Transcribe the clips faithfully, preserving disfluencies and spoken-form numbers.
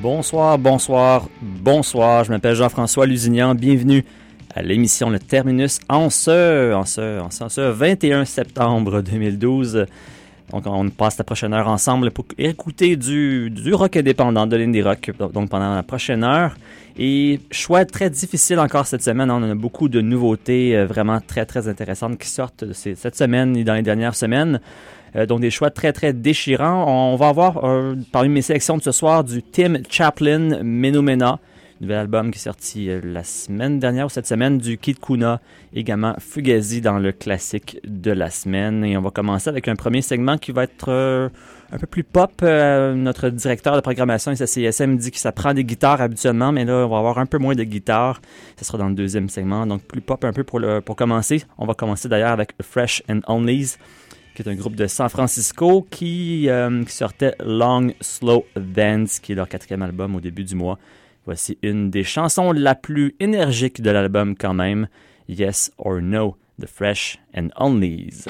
Bonsoir, bonsoir, bonsoir. Je m'appelle Jean-François Lusignan. Bienvenue à l'émission Le Terminus en ce, en ce, en ce, en ce vingt et un septembre deux mille douze. Donc, on passe la prochaine heure ensemble pour écouter du, du rock indépendant, de l'indie rock, donc pendant la prochaine heure. Et choix très difficile encore cette semaine. On a beaucoup de nouveautés vraiment très, très intéressantes qui sortent cette semaine et dans les dernières semaines. Euh, donc, des choix très, très déchirants. On va avoir, euh, parmi mes sélections de ce soir, du Tim Chaplin, Menomena, nouvel album qui est sorti euh, la semaine dernière ou cette semaine, du Kid Kuna, également Fugazi dans le classique de la semaine. Et on va commencer avec un premier segment qui va être euh, un peu plus pop. Euh, notre directeur de programmation S C S M dit que ça prend des guitares habituellement, mais là, on va avoir un peu moins de guitares. Ça sera dans le deuxième segment, donc plus pop un peu pour, le, pour commencer. On va commencer d'ailleurs avec Fresh and Onlys, qui est un groupe de San Francisco qui, euh, qui sortait Long Slow Dance, qui est leur quatrième album au début du mois. Voici une des chansons la plus énergique de l'album quand même, Yes or No, de Fresh and Onlys.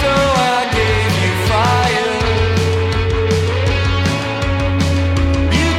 You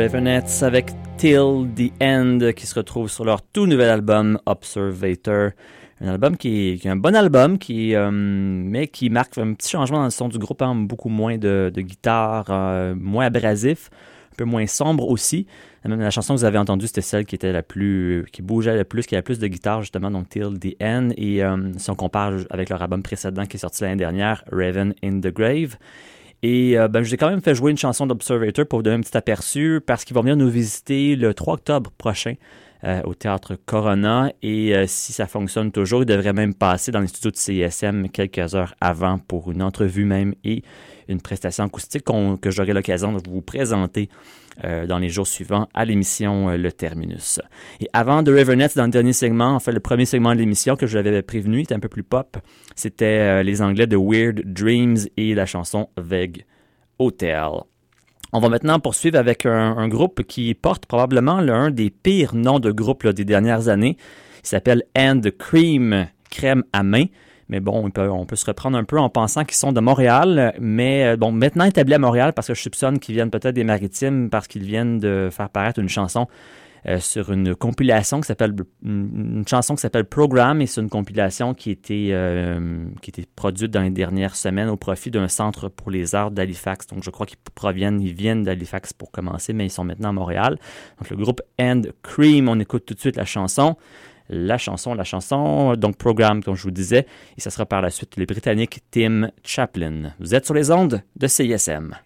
Ravenettes avec Till the End qui se retrouve sur leur tout nouvel album Observator. Un album qui est, qui est un bon album, qui, euh, mais qui marque un petit changement dans le son du groupe, hein, beaucoup moins de, de guitare, euh, moins abrasif, un peu moins sombre aussi. Même la chanson que vous avez entendue, c'était celle qui était la plus, qui bougeait le plus, qui avait le plus de guitare justement, donc Till the End. Et euh, si on compare avec leur album précédent qui est sorti l'année dernière, Raven in the Grave. Et euh, ben, je vous ai quand même fait jouer une chanson d'Observator pour vous donner un petit aperçu, parce qu'ils vont venir nous visiter le trois octobre prochain euh, au Théâtre Corona. Et euh, si ça fonctionne toujours, ils devraient même passer dans les studios de C I S M quelques heures avant pour une entrevue même et une prestation acoustique qu'on, que j'aurai l'occasion de vous présenter euh, dans les jours suivants à l'émission euh, Le Terminus. Et avant de Ravenettes, dans le dernier segment, en fait le premier segment de l'émission que je l'avais prévenu, était un peu plus pop, c'était euh, les Anglais de Weird Dreams et la chanson Vague Hotel. On va maintenant poursuivre avec un, un groupe qui porte probablement l'un des pires noms de groupe là, des dernières années. Il s'appelle And Cream, crème à main. Mais bon, on peut, on peut se reprendre un peu en pensant qu'ils sont de Montréal, mais bon, maintenant établis à Montréal parce que je soupçonne qu'ils viennent peut-être des Maritimes parce qu'ils viennent de faire paraître une chanson euh, sur une compilation qui s'appelle une, une chanson qui s'appelle Program, et c'est une compilation qui a été euh, qui a été produite dans les dernières semaines au profit d'un centre pour les arts d'Halifax. Donc je crois qu'ils proviennent, ils viennent d'Halifax pour commencer, mais ils sont maintenant à Montréal. Donc le groupe And Cream, on écoute tout de suite la chanson. La chanson, la chanson, donc Program, comme je vous disais, et ça sera par la suite les Britanniques Tim Chaplin. Vous êtes sur les ondes de C I S M.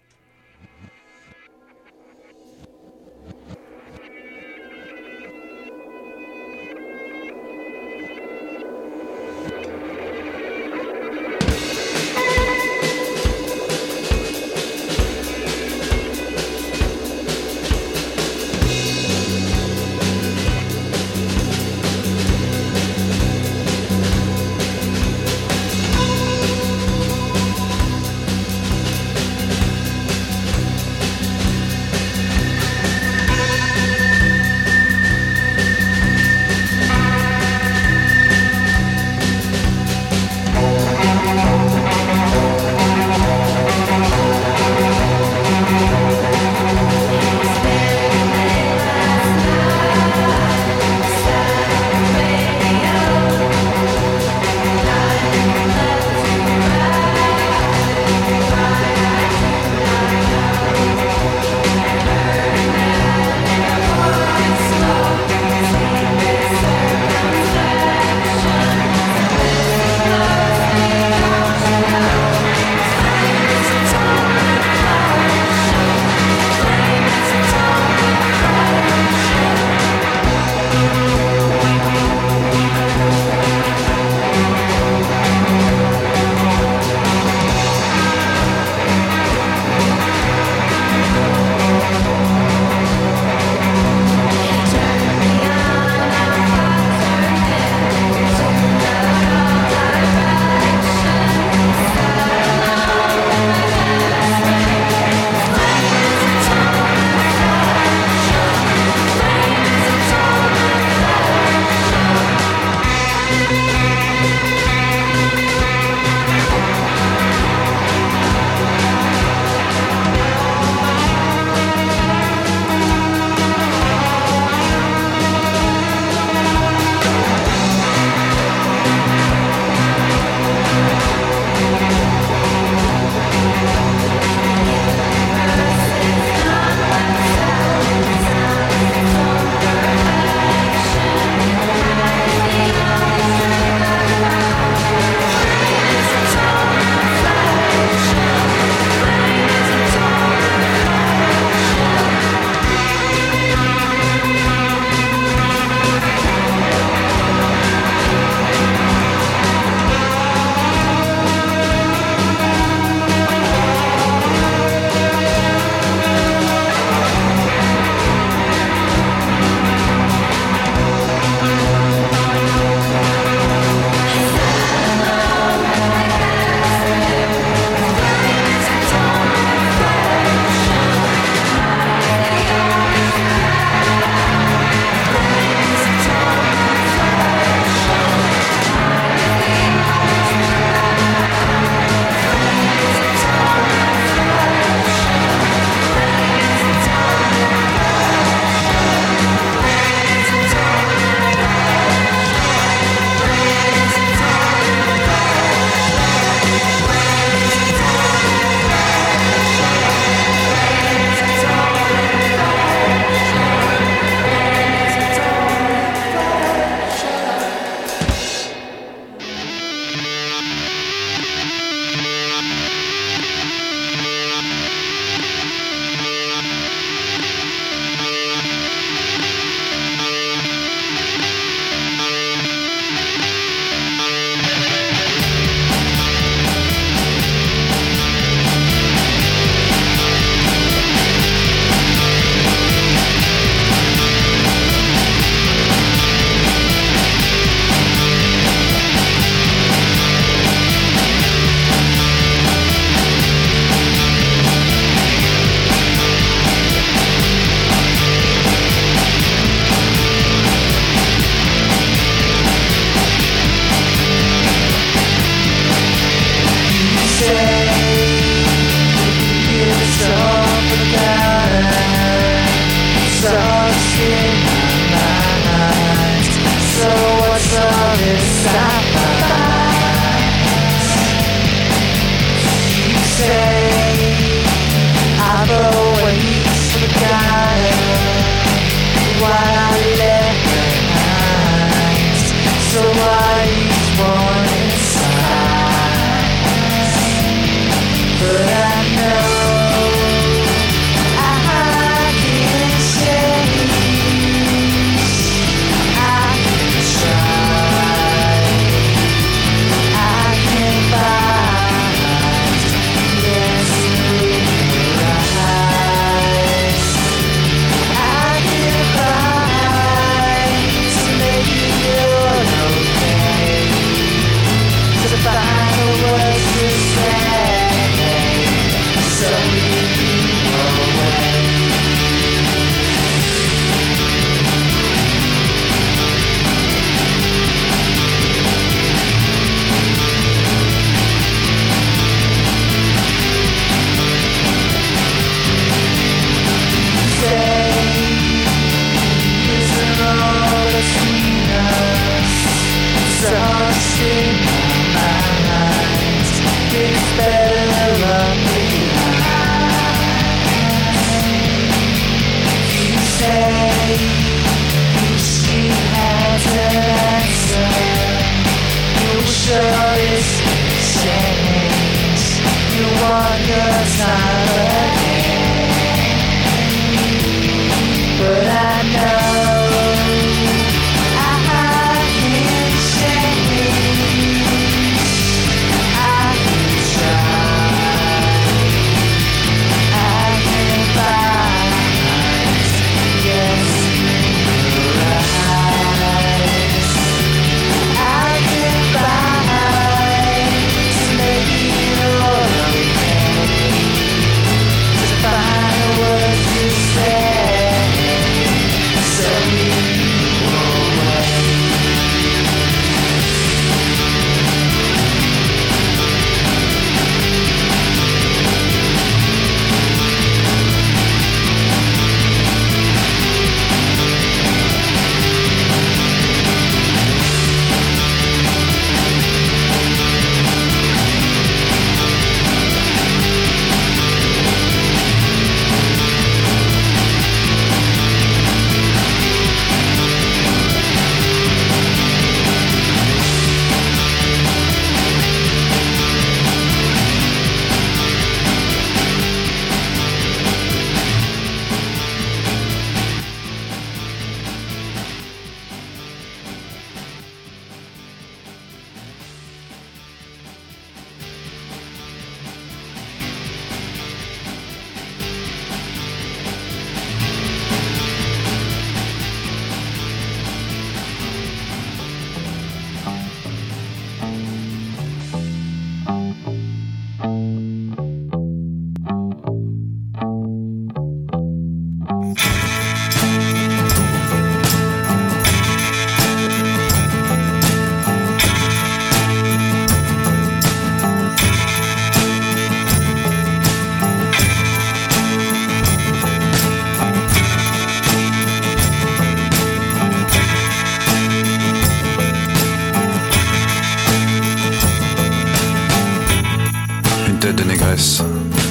De négresse,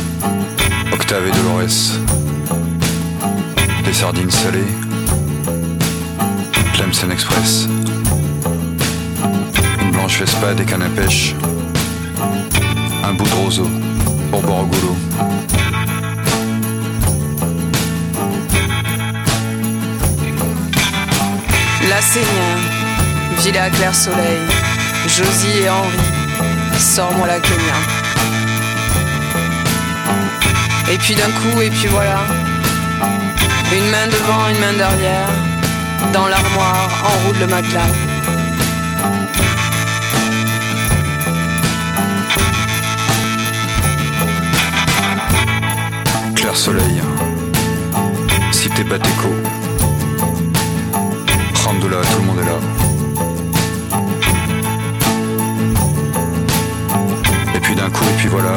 Octave et Dolores, des sardines salées, Tlemcen Express, une blanche Vespa, des cannes à pêche, un bout de roseau pour boire au goulot. La Seigneur, Villa Claire Soleil, Josie et Henri, sors-moi la Kenya. Et puis d'un coup, et puis voilà, une main devant, une main derrière, dans l'armoire, enroule le matelas. Clair soleil, si t'es pas t'écho, Ramdoula, tout le monde est là. Et puis d'un coup, et puis voilà,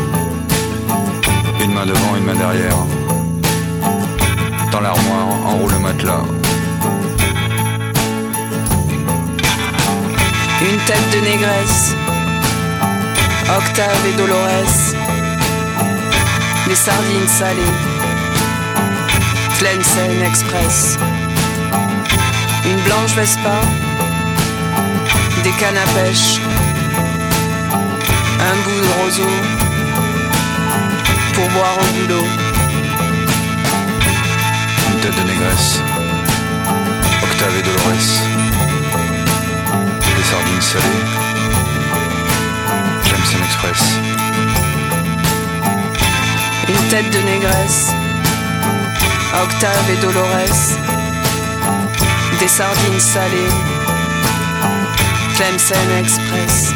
une main devant, une main derrière, dans l'armoire, enroule le matelas. Une tête de négresse, Octave et Dolores, des sardines salées, Tlemcen Express, une blanche Vespa, des cannes à pêche, un bout de roseau pour boire au boulot. Une tête de négresse, Octave et Dolores, des sardines salées, Tlemcen Express. Une tête de négresse, Octave et Dolores, des sardines salées, Tlemcen Express.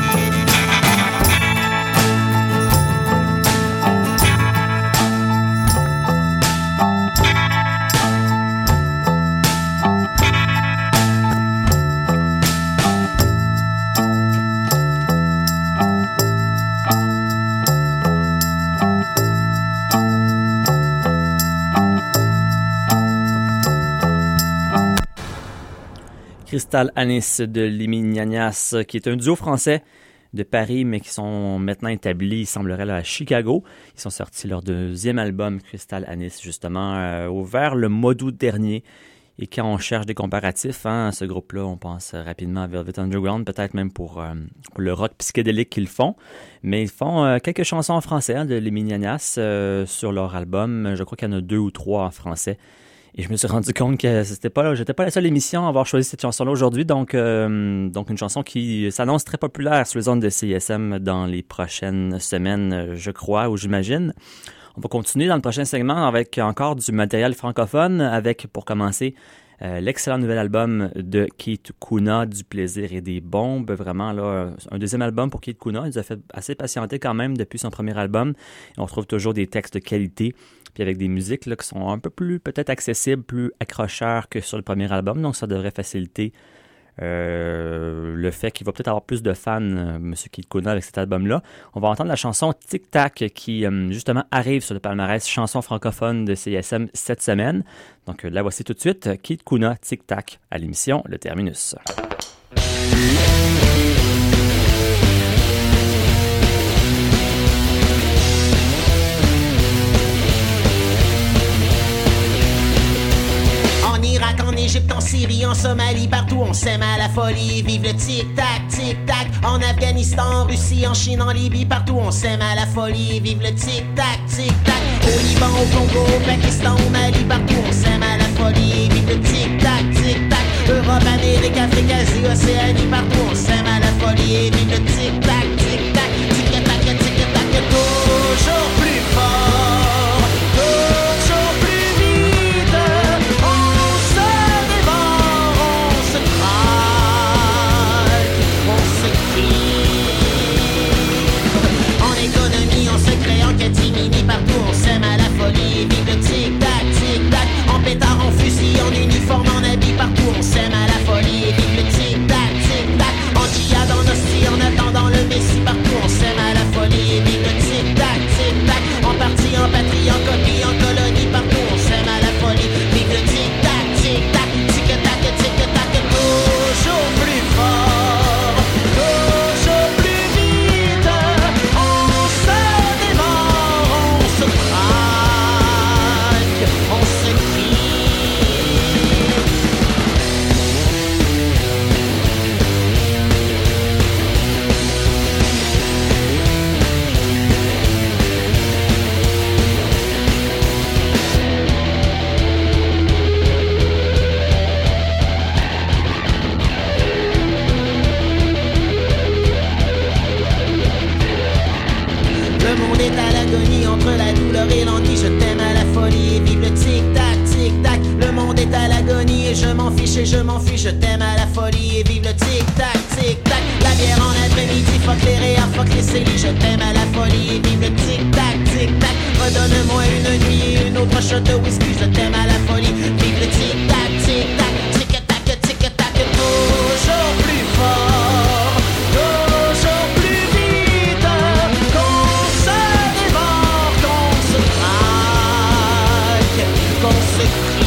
Cristal Anis de Limignagnas, qui est un duo français de Paris, mais qui sont maintenant établis, il semblerait, là, à Chicago. Ils sont sortis leur deuxième album, Cristal Anis, justement, euh, vers le mois d'août dernier. Et quand on cherche des comparatifs, hein, ce groupe-là, on pense rapidement à Velvet Underground, peut-être même pour, euh, pour le rock psychédélique qu'ils font. Mais ils font euh, quelques chansons en français, hein, de Limignagnas euh, sur leur album. Je crois qu'il y en a deux ou trois en français. Et je me suis rendu compte que c'était pas là, j'étais pas la seule émission à avoir choisi cette chanson-là aujourd'hui, donc euh, donc une chanson qui s'annonce très populaire sur les ondes de C I S M dans les prochaines semaines, je crois, ou j'imagine. On va continuer dans le prochain segment avec encore du matériel francophone, avec, pour commencer, euh, l'excellent nouvel album de Keith Kuna, Du plaisir et des bombes. Vraiment, là, un deuxième album pour Keith Kuna. Il nous a fait assez patienter quand même depuis son premier album. Et on retrouve toujours des textes de qualité, puis avec des musiques là, qui sont un peu plus peut-être accessibles, plus accrocheurs que sur le premier album. Donc ça devrait faciliter euh, le fait qu'il va peut-être avoir plus de fans, euh, M. Keith Kuna, avec cet album-là. On va entendre la chanson Tic Tac qui euh, justement arrive sur le palmarès chanson francophone de C I S M cette semaine. Donc euh, la voici tout de suite, Keith Kuna, Tic Tac, à l'émission Le Terminus. En Égypte, en Syrie, en Somalie, partout on s'aime à la folie. Vive le tic-tac, tic-tac. En Afghanistan, en Russie, en Chine, en Libye, partout on s'aime à la folie. Vive le tic-tac, tic-tac. Au Liban, au Congo, au Pakistan, au Mali, partout on s'aime à la folie. Vive le tic-tac, tic-tac. Europe, Amérique, Afrique, Asie, Océanie, partout on s'aime à la folie. Vive le tic-tac, tic-tac. Tic-tac, tic-tac, toujours plus fort. Toujours plus vite. On se dévore, on se craque, on se crie. En économie, en secret, en catimini, partout on s'aime à la folie. Vive le tic-tac, tic-tac. En pétard, en fusil, en uniforme, en habit, partout on s'aime à la folie. Vive le tic-tac, tic-tac. En djihad, en hostie, en attendant le messie, partout on s'aime à la folie. Vive le tic-tac, tic-tac. En partie, en patrie, en copie, en colonie, partout on s'aime à la folie. Vive le tic-tac, tic-tac. Tic-tac, tic-tac, toujours plus fort. Toujours plus vite. On se dévore, on se craque, on se crie. Le monde est à l'agonie, entre la douleur et l'ennui, je t'aime à la folie, vive le tic-tac, tic-tac. Le monde est à l'agonie et je m'en fiche et je m'enfuis, je t'aime à la folie, et vive le tic-tac, tic-tac. La bière en après-midi, fuck les réas, fuck les célis, je t'aime à la folie, et vive le tic-tac, tic-tac. Redonne-moi une nuit et une autre shot de whisky, je t'aime à la folie, vive le tic-tac, tic-tac. Tic-tac, tic-tac, toujours plus fort, toujours plus vite. Qu'on se dévore, qu'on se craque, qu'on se crie.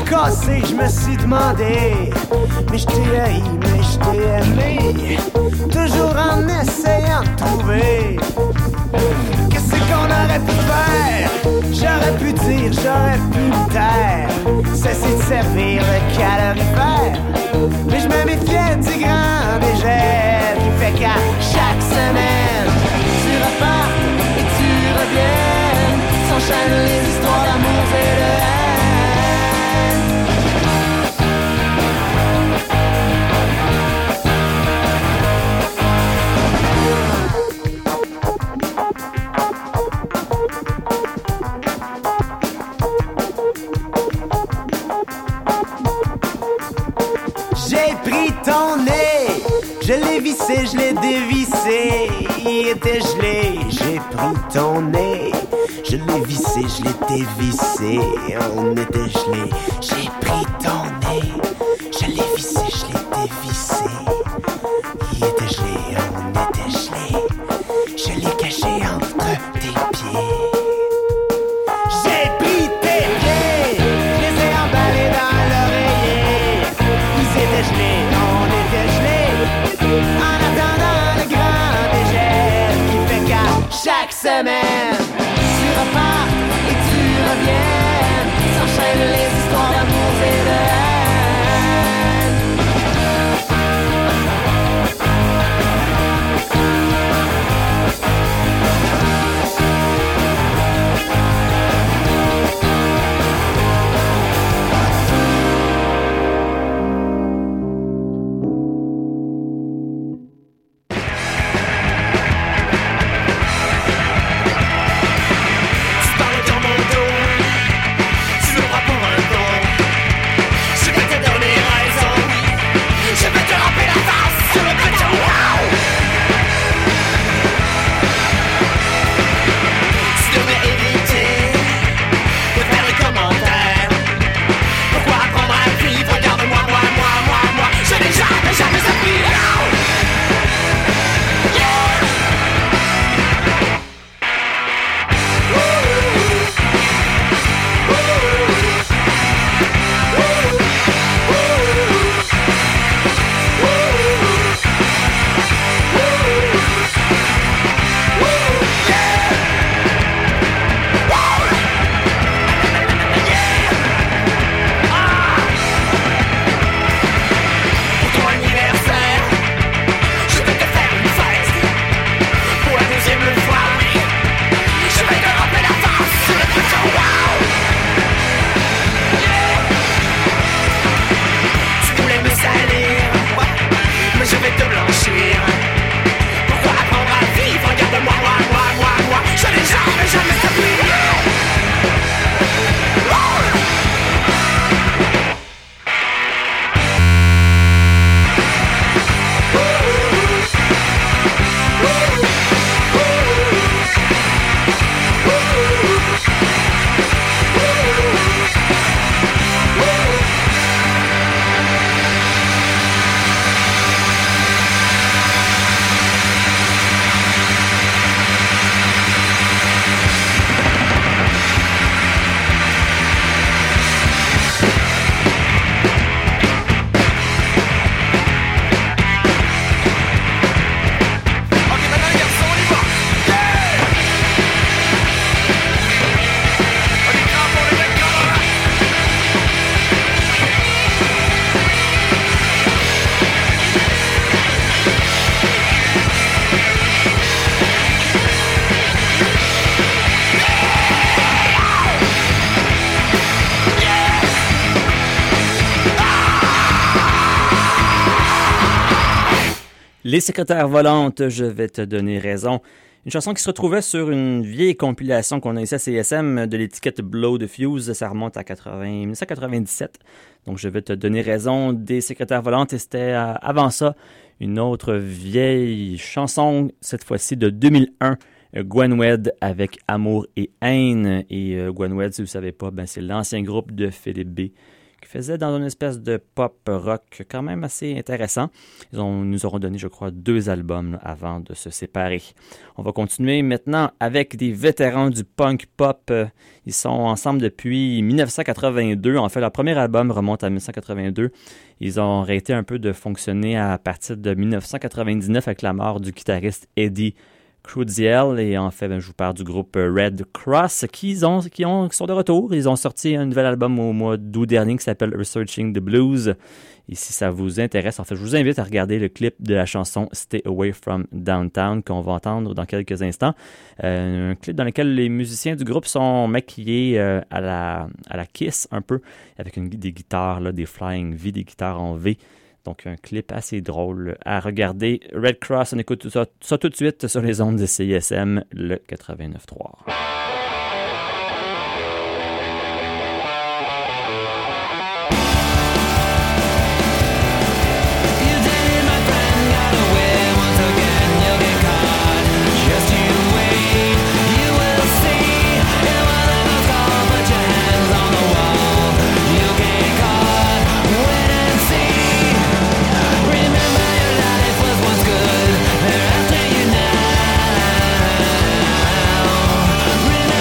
cassé, je me suis demandé. Mais je t'ai haï, mais je t'ai aimé. Toujours en essayant de trouver. Qu'est-ce qu'on aurait pu faire? J'aurais pu dire, j'aurais pu me taire. Cesser de servir le calorifère. Mais je me méfiais du grand dégel qui fait qu'à chaque semaine tu repars et tu reviens. S'enchaînent les histoires d'amour et de haine. J'ai pris ton nez, je l'ai vissé, je l'ai dévissé, il était gelé. J'ai pris ton nez, je l'ai vissé, je l'ai dévissé, on était gelé. J'ai pris ton nez, je l'ai vissé, je l'ai dévissé, il était gelé, on était gelé. Je l'ai caché entre tes pieds. J'ai pris tes pieds, je les ai emballés dans l'oreiller. Ils étaient gelés, on était gelés. En attendant le grand dégel qui fait qu'à chaque semaine tu repars et tu reviens. S'enchaînent les histoires d'amour et de haine. Les secrétaires volantes, je vais te donner raison. Une chanson qui se retrouvait sur une vieille compilation qu'on a ici à C S M de l'étiquette Blow the Fuse. Ça remonte à dix-neuf cent quatre-vingt-dix-sept. Donc, je vais te donner raison des secrétaires volantes. Et c'était euh, avant ça une autre vieille chanson, cette fois-ci de deux mille un. Gwen Wed avec Amour et haine. Et euh, Gwen Wed, si vous ne savez pas, ben, c'est l'ancien groupe de Philippe B, qui faisait dans une espèce de pop rock quand même assez intéressant. Ils ont, nous auront donné, je crois, deux albums là, avant de se séparer. On va continuer maintenant avec des vétérans du punk pop. Ils sont ensemble depuis dix-neuf cent quatre-vingt-deux. En fait, leur premier album remonte à dix-neuf cent quatre-vingt-deux. Ils ont arrêté un peu de fonctionner à partir de dix-neuf cent quatre-vingt-dix-neuf avec la mort du guitariste Eddie Crudziel. Et en fait, ben, je vous parle du groupe Red Cross qui, ont, qui, ont, qui sont de retour. Ils ont sorti un nouvel album au mois d'août dernier qui s'appelle Researching the Blues. Et si ça vous intéresse, en fait, je vous invite à regarder le clip de la chanson Stay Away from Downtown qu'on va entendre dans quelques instants. Euh, un clip dans lequel les musiciens du groupe sont maquillés euh, à, la, à la Kiss un peu, avec une, des guitares, là, des Flying V, des guitares en V. Donc, un clip assez drôle à regarder. Red Cross, on écoute tout ça, ça tout de suite sur les ondes de C I S M, le quatre-vingt-neuf trois. Remember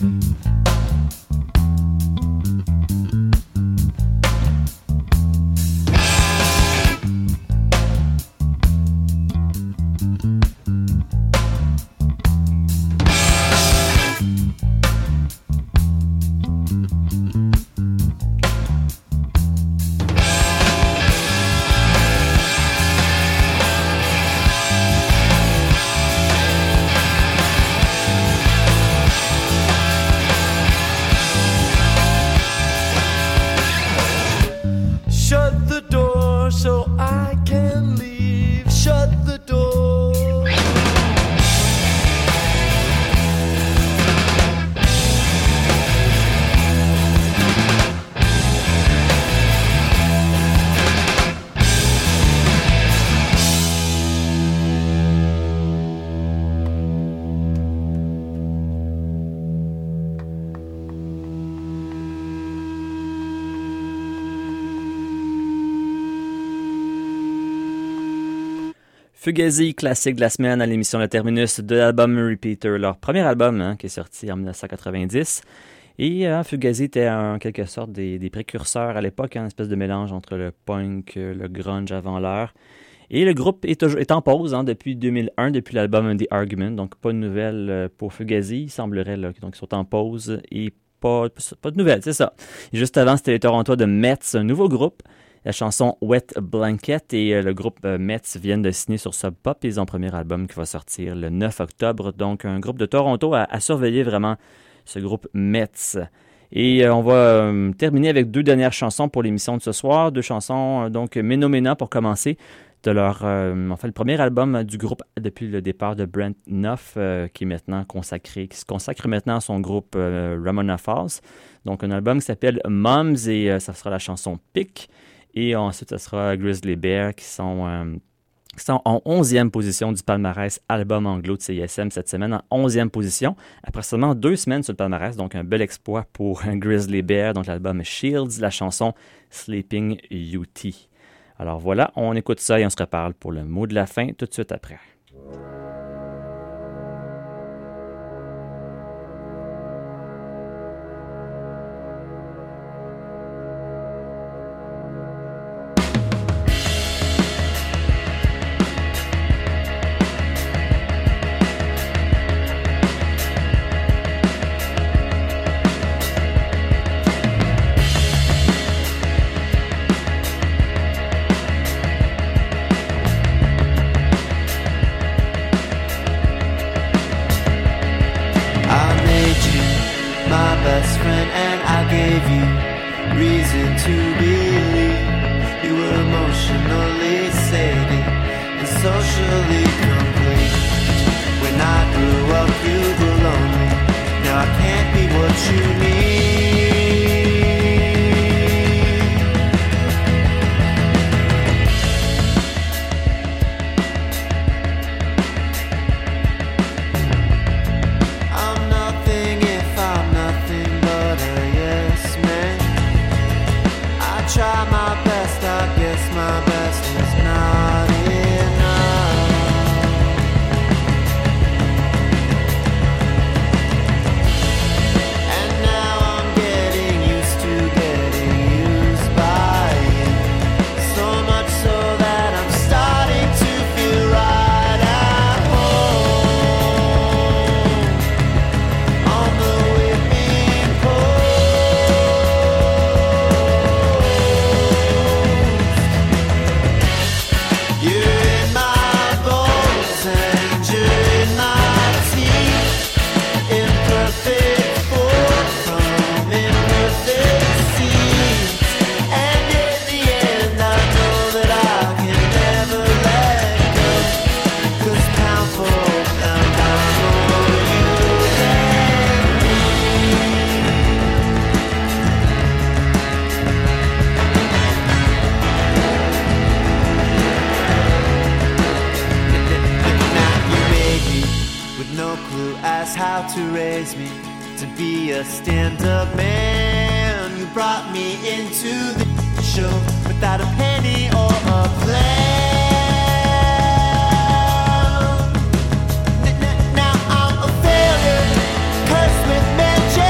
Fugazi, classique de la semaine à l'émission Le Terminus de l'album Repeater, leur premier album hein, qui est sorti en dix-neuf cent quatre-vingt-dix. Et euh, Fugazi était en quelque sorte des, des précurseurs à l'époque, hein, une espèce de mélange entre le punk, le grunge avant l'heure. Et le groupe est, toujours, est en pause hein, depuis deux mille un, depuis l'album The Argument, donc pas de nouvelles pour Fugazi, il semblerait là, donc ils sont en pause et pas, pas de nouvelles, c'est ça. Et juste avant, c'était les Torontois de Metz, un nouveau groupe. La chanson Wet Blanket et euh, le groupe euh, Metz viennent de signer sur Sub Pop. Ils ont un premier album qui va sortir le neuf octobre. Donc, un groupe de Toronto à, à surveiller vraiment, ce groupe Metz. Et euh, on va euh, terminer avec deux dernières chansons pour l'émission de ce soir. Deux chansons, euh, donc Ménomena pour commencer, de leur, euh, en fait, le premier album du groupe depuis le départ de Brent Nuff, euh, qui est maintenant consacré, qui se consacre maintenant à son groupe euh, Ramona Falls. Donc, un album qui s'appelle Moms et euh, ça sera la chanson Pick. Et ensuite, ce sera Grizzly Bear qui sont, euh, qui sont en onzième position du palmarès album anglo de C I S M cette semaine, en onzième position, après seulement deux semaines sur le palmarès, donc un bel exploit pour Grizzly Bear, donc l'album Shields, la chanson Sleeping Beauty. Alors voilà, on écoute ça et on se reparle pour le mot de la fin tout de suite après. Now I'm a failure, cursed with mention.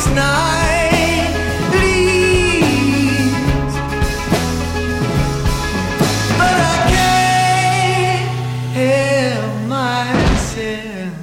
this night leaves, but I can't help myself.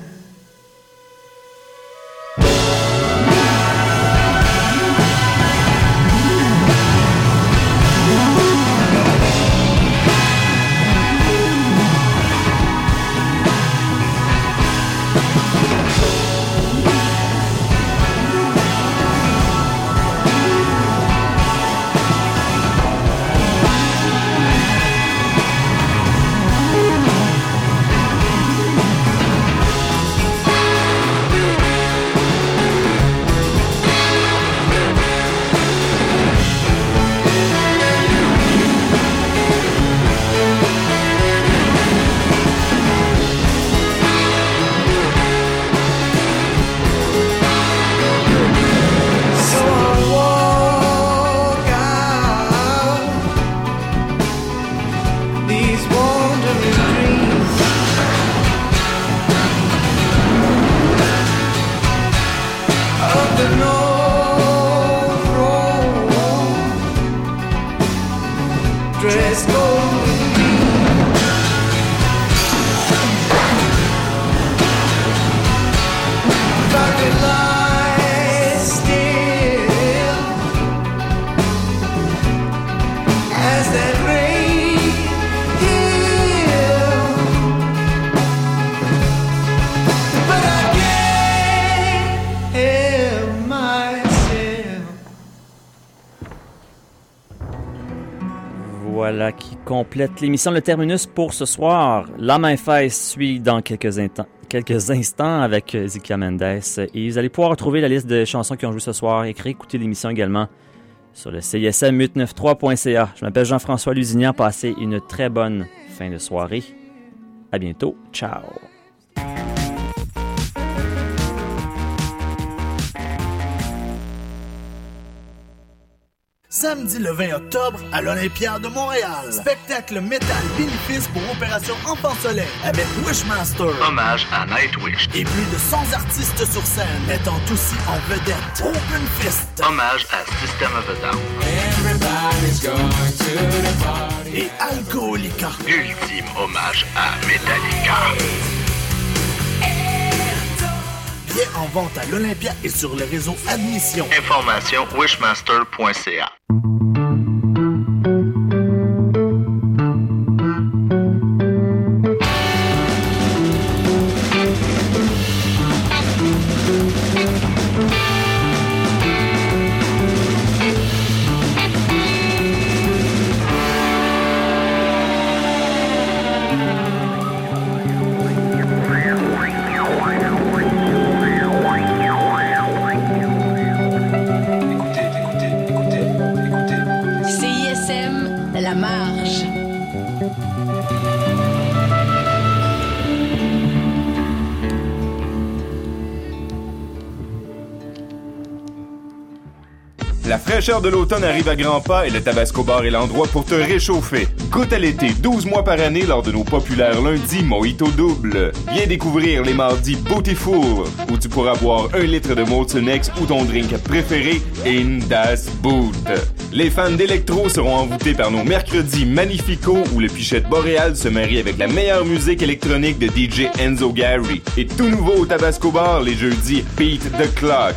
Voilà qui complète l'émission Le Terminus pour ce soir. La main fesse suit dans quelques, instants, quelques instants avec Ezekiel Mendes. Et vous allez pouvoir retrouver la liste de chansons qui ont joué ce soir et réécouter l'émission également sur le C I S M huit cent quatre-vingt-treize point C A. Je m'appelle Jean-François Lusignan. Passez une très bonne fin de soirée. À bientôt. Ciao. Samedi le vingt octobre à l'Olympia de Montréal. Spectacle métal bénéfice pour Opération Enfant Soleil avec Wishmaster. Hommage à Nightwish. Et plus de cent artistes sur scène mettant aussi en vedette Open Fist. Hommage à System of a Down. Everybody's going to the party. Et Alcoolica. Ultime hommage à Metallica. Billets en vente à l'Olympia et sur le réseau Admission. Information wishmaster point c a. La fraîcheur de l'automne arrive à grands pas et le Tabasco Bar est l'endroit pour te réchauffer. Goûte à l'été douze mois par année lors de nos populaires lundis Mojito Double. Viens découvrir les mardis Beautiful, où tu pourras boire un litre de Molson X ou ton drink préféré in das Boot. Les fans d'électro seront envoûtés par nos mercredis Magnifico, où le Pichette Boréal se marie avec la meilleure musique électronique de D J Enzo Gary. Et tout nouveau au Tabasco Bar les jeudis Beat the Clock.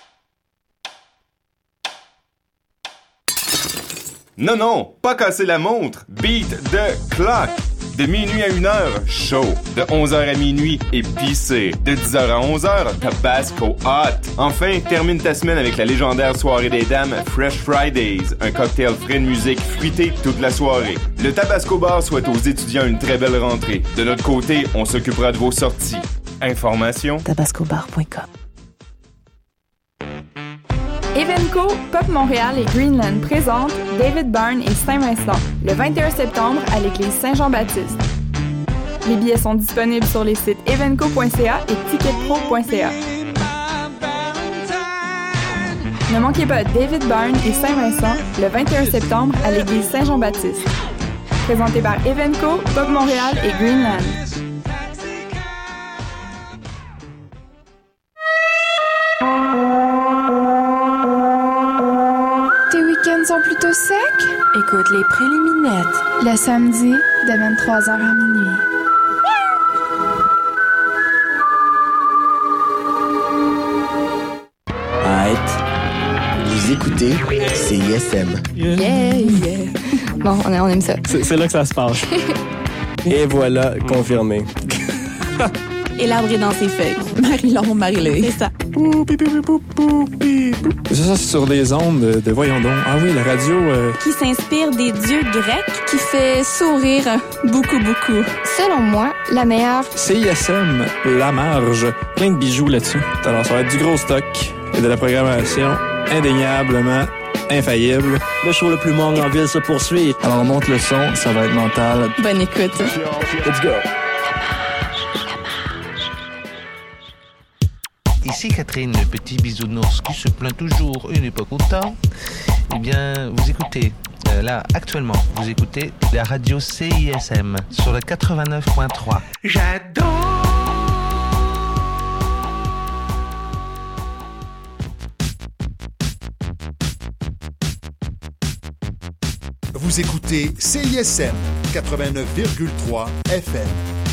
Non, non, pas casser la montre. Beat the Clock. De minuit à une heure, chaud. De onze heures à minuit, épicé. De dix heures à onze heures, Tabasco Hot. Enfin, termine ta semaine avec la légendaire soirée des dames Fresh Fridays. Un cocktail frais de musique fruitée toute la soirée. Le Tabasco Bar souhaite aux étudiants une très belle rentrée. De notre côté, on s'occupera de vos sorties. Information tabasco bar point com. Evenco, Pop Montréal et Greenland présentent David Byrne et Saint-Vincent le vingt et un septembre à l'église Saint-Jean-Baptiste. Les billets sont disponibles sur les sites evenco point c a et ticketpro point c a. Ne manquez pas David Byrne et Saint-Vincent le vingt et un septembre à l'église Saint-Jean-Baptiste. Présenté par Evenco, Pop Montréal et Greenland. Oh, sont plutôt secs? Écoute les préliminaires. Le samedi, de vingt-trois heures à minuit. Arrête. Vous écoutez C I S M. Yeah, yeah. Bon, on, on aime ça. C'est, c'est là que ça se passe. Et voilà, confirmé. Et l'arbre est dans ses feuilles. Marie-Laure, Marie-Lé. C'est ça. Ça, ça, c'est sur des ondes de, de voyons donc. Ah oui, la radio... Euh... Qui s'inspire des dieux grecs. Qui fait sourire beaucoup, beaucoup. Selon moi, la meilleure... C I S M, la marge. Plein de bijoux là-dessus. Alors, ça va être du gros stock et de la programmation indéniablement infaillible. Le show le plus mort en ville se poursuit. Alors, on monte le son, ça va être mental. Bonne écoute. Let's go. Ici Catherine, le petit bisounours qui se plaint toujours et n'est pas content. Eh bien, vous écoutez, euh, là, actuellement, vous écoutez la radio C I S M sur le quatre-vingt-neuf point trois. J'adore! Vous écoutez C I S M quatre-vingt-neuf virgule trois F M.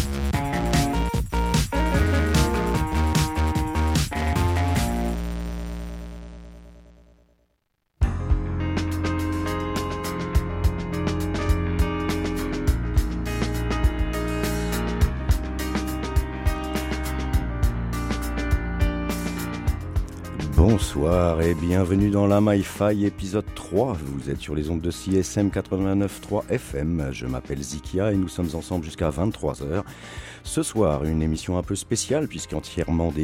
Bonsoir et bienvenue dans la Mi-Fi épisode trois. Vous êtes sur les ondes de C I S M quatre-vingt-neuf point trois F M. Je m'appelle Zikia et nous sommes ensemble jusqu'à vingt-trois heures. Ce soir, une émission un peu spéciale puisqu'entièrement dédiée